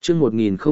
chương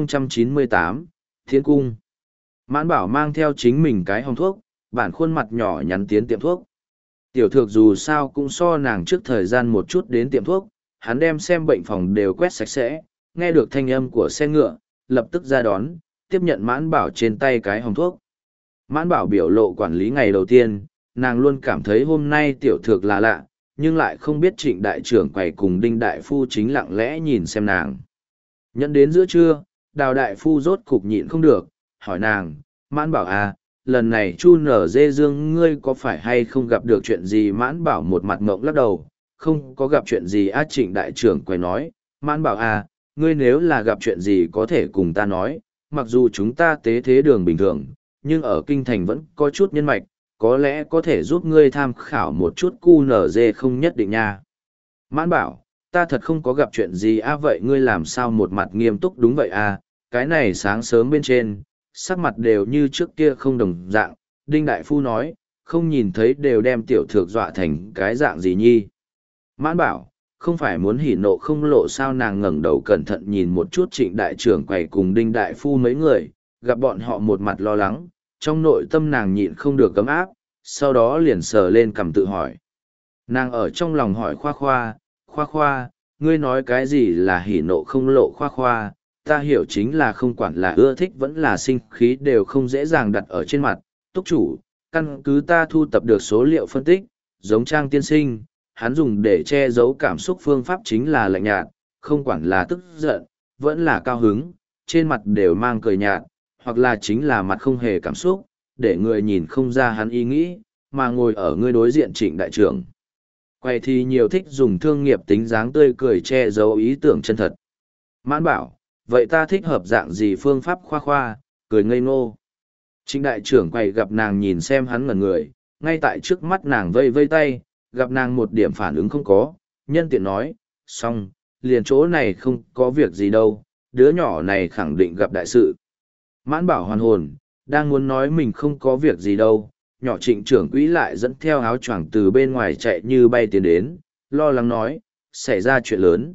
1098, Thiên Cung. Mãn Bảo mang theo chính mình cái hòm thuốc, bản khuôn mặt nhỏ nhắn tiến tiệm thuốc. Tiểu Thược dù sao cũng so nàng trước thời gian một chút đến tiệm thuốc, hắn đem xem bệnh phòng đều quét sạch sẽ, nghe được thanh âm của xe ngựa, lập tức ra đón, tiếp nhận Mãn Bảo trên tay cái hòm thuốc. Mãn Bảo biểu lộ quản lý ngày đầu tiên, nàng luôn cảm thấy hôm nay Tiểu Thược là lạ, nhưng lại không biết Trịnh đại trưởng quầy cùng Đinh đại phu chính lặng lẽ nhìn xem nàng. Nhận đến giữa trưa, Đào đại phu rốt cục nhịn không được, hỏi nàng, Mãn Bảo à, lần này Chu Nở Dê Dương ngươi có phải hay không gặp được chuyện gì? Mãn Bảo một mặt ngộng lắc đầu, không có gặp chuyện gì. Trịnh đại trưởng quầy nói, Mãn Bảo à, ngươi nếu là gặp chuyện gì có thể cùng ta nói, mặc dù chúng ta tế thế đường bình thường, nhưng ở kinh thành vẫn có chút nhân mạch, có lẽ có thể giúp ngươi tham khảo một chút. Cu Nở Dê không nhất định nha. Mãn Bảo, ta thật không có gặp chuyện gì. Vậy ngươi làm sao một mặt nghiêm túc? Đúng vậy cái này sáng sớm bên trên, sắc mặt đều như trước kia không đồng dạng. Đinh đại phu nói, không nhìn thấy đều đem Tiểu Thược dọa thành cái dạng gì nhi. Mãn Bảo, không phải muốn hỉ nộ không lộ sao? Nàng ngẩng đầu cẩn thận nhìn một chút Trịnh đại trưởng quầy cùng Đinh đại phu mấy người, gặp bọn họ một mặt lo lắng, trong nội tâm nàng nhịn không được cấm áp, sau đó liền sờ lên cằm tự hỏi. Nàng ở trong lòng hỏi Khoa Khoa, ngươi nói cái gì là hỉ nộ không lộ? Khoa Khoa, ta hiểu chính là không quản là ưa thích vẫn là sinh khí đều không dễ dàng đặt ở trên mặt. Túc chủ, căn cứ ta thu tập được số liệu phân tích, giống Trang tiên sinh, hắn dùng để che giấu cảm xúc phương pháp chính là lạnh nhạt, không quản là tức giận, vẫn là cao hứng, trên mặt đều mang cười nhạt, hoặc là chính là mặt không hề cảm xúc, để người nhìn không ra hắn ý nghĩ, mà ngồi ở ngươi đối diện Trịnh đại trưởng quay thì nhiều thích dùng thương nghiệp tính dáng tươi cười che giấu ý tưởng chân thật. Mãn Bảo, vậy ta thích hợp dạng gì phương pháp? Khoa Khoa cười ngây ngô. Trịnh đại trưởng quay gặp nàng nhìn xem hắn ngẩn người, ngay tại trước mắt nàng vây vây tay, gặp nàng một điểm phản ứng không có, nhân tiện nói, xong, liền chỗ này không có việc gì đâu, đứa nhỏ này khẳng định gặp đại sự. Mãn Bảo hoàn hồn, đang muốn nói mình không có việc gì đâu, nhỏ Trịnh trưởng quỹ lại dẫn theo áo choàng từ bên ngoài chạy như bay tiến đến, lo lắng nói, xảy ra chuyện lớn,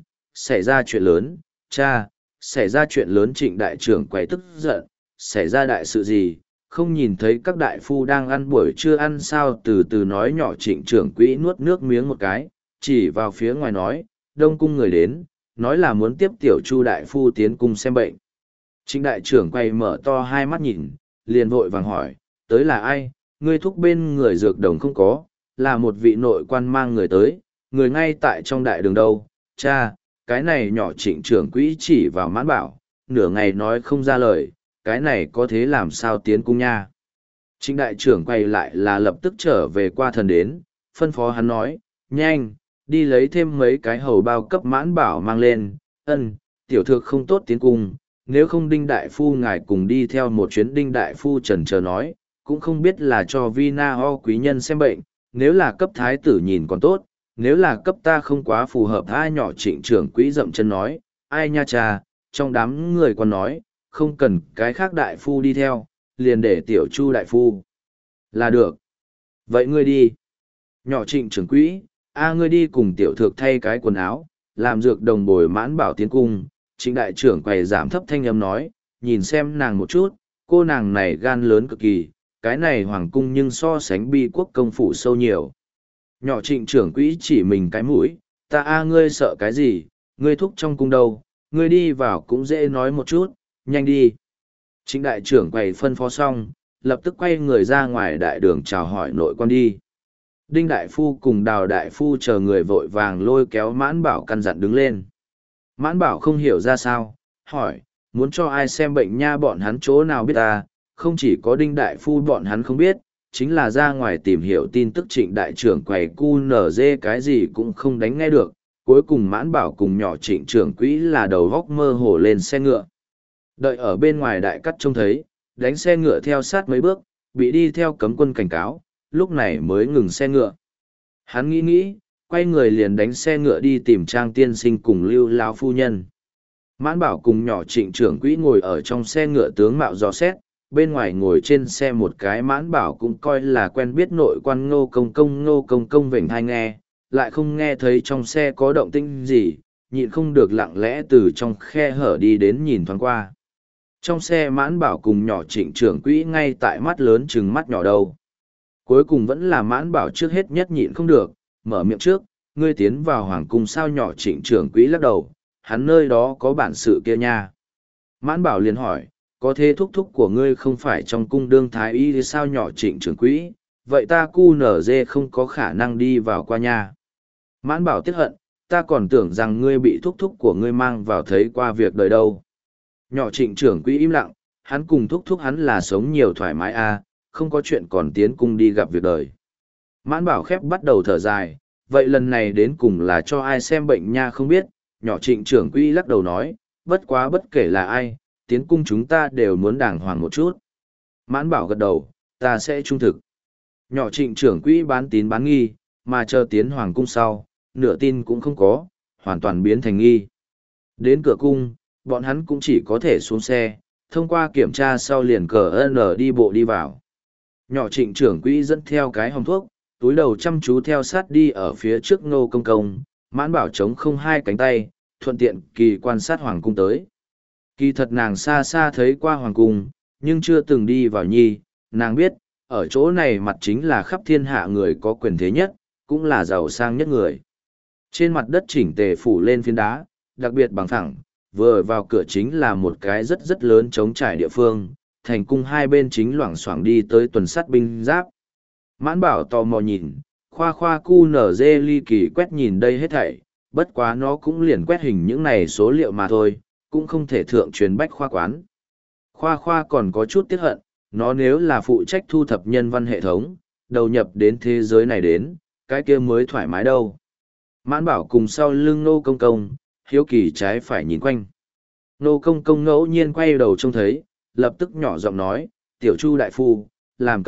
cha, xảy ra chuyện lớn. Trịnh đại trưởng quay tức giận, xảy ra đại sự gì, không nhìn thấy các đại phu đang ăn buổi trưa ăn sao? Từ từ nói. Nhỏ Trịnh trưởng quỹ nuốt nước miếng một cái, chỉ vào phía ngoài nói, Đông cung người đến, nói là muốn tiếp tiểu Chu đại phu tiến cung xem bệnh. Trịnh đại trưởng quay mở to hai mắt nhìn, liền vội vàng hỏi, tới là ai? Ngươi thúc bên người dược đồng không có, là một vị nội quan mang người tới, người ngay tại trong đại đường đâu. Cha, cái này nhỏ Trịnh trưởng quỹ chỉ vào Mãn Bảo, nửa ngày nói không ra lời, cái này có thế làm sao tiến cung nha? Trịnh đại trưởng quay lại là lập tức trở về qua thần đến, phân phó hắn nói, nhanh, đi lấy thêm mấy cái hầu bao cấp Mãn Bảo mang lên. Tiểu Thược không tốt tiến cung, nếu không Đinh đại phu ngài cùng đi theo một chuyến. Đinh đại phu chần chờ nói, cũng không biết là cho Vina ho quý nhân xem bệnh, nếu là cấp thái tử nhìn còn tốt, nếu là cấp ta không quá phù hợp. Nhỏ Trịnh trưởng quỹ dậm chân nói, ai nha cha, trong đám người còn nói, không cần cái khác đại phu đi theo, liền để tiểu Chu đại phu là được. Vậy ngươi đi. Nhỏ Trịnh trưởng quỹ, ngươi đi cùng Tiểu Thược thay cái quần áo, làm dược đồng bồi Mãn Bảo tiến cung. Trịnh đại trưởng quầy giảm thấp thanh âm nói, nhìn xem nàng một chút, cô nàng này gan lớn cực kỳ, cái này hoàng cung nhưng so sánh Bi quốc công phủ sâu nhiều. Nhỏ Trịnh trưởng quỹ chỉ mình cái mũi, ta ngươi sợ cái gì, ngươi thúc trong cung đâu, ngươi đi vào cũng dễ nói một chút, nhanh đi. Trịnh đại trưởng quầy phân phó xong, lập tức quay người ra ngoài đại đường chào hỏi nội quan đi. Đinh đại phu cùng Đào đại phu chờ người vội vàng lôi kéo Mãn Bảo căn dặn đứng lên. Mãn Bảo không hiểu ra sao, hỏi, muốn cho ai xem bệnh nha? Bọn hắn chỗ nào biết ta, không chỉ có Đinh đại phu bọn hắn không biết, chính là ra ngoài tìm hiểu tin tức Trịnh đại trưởng quầy cu nở dê cái gì cũng không đánh nghe được. Cuối cùng Mãn Bảo cùng nhỏ Trịnh trưởng quỹ là đầu góc mơ hồ lên xe ngựa. Đợi ở bên ngoài đại cắt trông thấy, đánh xe ngựa theo sát mấy bước, bị đi theo cấm quân cảnh cáo, lúc này mới ngừng xe ngựa. Hắn nghĩ, quay người liền đánh xe ngựa đi tìm Trang tiên sinh cùng Lưu lão phu nhân. Mãn Bảo cùng nhỏ Trịnh trưởng quỹ ngồi ở trong xe ngựa tướng mạo dò xét, bên ngoài ngồi trên xe một cái Mãn Bảo cũng coi là quen biết nội quan Ngô Công Công vểnh tai nghe, lại không nghe thấy trong xe có động tĩnh gì, nhịn không được lặng lẽ từ trong khe hở đi đến nhìn thoáng qua. Trong xe Mãn Bảo cùng nhỏ Trịnh trưởng quỹ ngay tại mắt lớn chừng mắt nhỏ đâu. Cuối cùng vẫn là Mãn Bảo trước hết nhất nhịn không được, mở miệng trước, ngươi tiến vào hoàng cung sao? Nhỏ Trịnh trưởng quỹ lắc đầu, hắn nơi đó có bản sự kia nha. Mãn Bảo liền hỏi, có thế thúc thúc của ngươi không phải trong cung đương thái y thì sao? Nhỏ Trịnh trưởng quỹ, vậy ta cu nở dê không có khả năng đi vào qua nha. Mãn Bảo tiếc hận, ta còn tưởng rằng ngươi bị thúc thúc của ngươi mang vào thấy qua việc đời đâu. Nhỏ Trịnh trưởng quỹ im lặng, hắn cùng thúc thúc hắn là sống nhiều thoải mái à, không có chuyện còn tiến cung đi gặp việc đời. Mãn Bảo khép bắt đầu thở dài, vậy lần này đến cùng là cho ai xem bệnh nha không biết. Nhỏ Trịnh trưởng quỹ lắc đầu nói, bất quá bất kể là ai, tiến cung chúng ta đều muốn đàng hoàng một chút. Mãn Bảo gật đầu, ta sẽ trung thực. Nhỏ Trịnh trưởng quỹ bán tín bán nghi, mà chờ tiến hoàng cung sau, nửa tin cũng không có, hoàn toàn biến thành nghi. Đến cửa cung, bọn hắn cũng chỉ có thể xuống xe, thông qua kiểm tra sau liền cờ N đi bộ đi vào. Nhỏ Trịnh trưởng quỹ dẫn theo cái hòm thuốc, túi đầu chăm chú theo sát đi ở phía trước Ngô Công Công, Mãn Bảo chống không hai cánh tay, thuận tiện kỳ quan sát hoàng cung tới. Kỳ thật nàng xa xa thấy qua hoàng cung, nhưng chưa từng đi vào nhi, nàng biết, ở chỗ này mặt chính là khắp thiên hạ người có quyền thế nhất, cũng là giàu sang nhất người. Trên mặt đất chỉnh tề phủ lên phiến đá, đặc biệt bằng phẳng, vừa vào cửa chính là một cái rất rất lớn trống trải địa phương, thành cung hai bên chính loảng xoảng đi tới tuần sát binh giáp. Mãn Bảo tò mò nhìn, khoa khoa cu nở dê ly kỳ quét nhìn đây hết thảy, bất quá nó cũng liền quét hình những này số liệu mà thôi, cũng không thể thượng truyền bách khoa quán. Khoa khoa còn có chút tiếc hận, nó nếu là phụ trách thu thập nhân văn hệ thống, đầu nhập đến thế giới này đến, cái kia mới thoải mái đâu. Mãn Bảo cùng sau lưng Nô Công Công, hiếu kỳ trái phải nhìn quanh. Nô Công Công ngẫu nhiên quay đầu trông thấy, lập tức nhỏ giọng nói, tiểu Chu đại phu, làm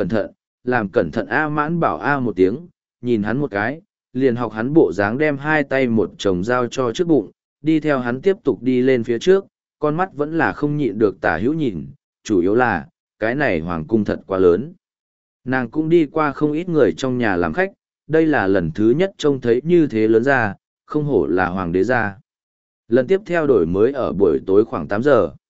cẩn thận a. Mãn Bảo a một tiếng, nhìn hắn một cái, liền học hắn bộ dáng đem hai tay một chồng dao cho trước bụng, đi theo hắn tiếp tục đi lên phía trước, con mắt vẫn là không nhịn được tả hữu nhìn, chủ yếu là, cái này hoàng cung thật quá lớn. Nàng cũng đi qua không ít người trong nhà làm khách, đây là lần thứ nhất trông thấy như thế lớn ra, không hổ là hoàng đế gia. Lần tiếp theo đổi mới ở buổi tối khoảng 8 giờ.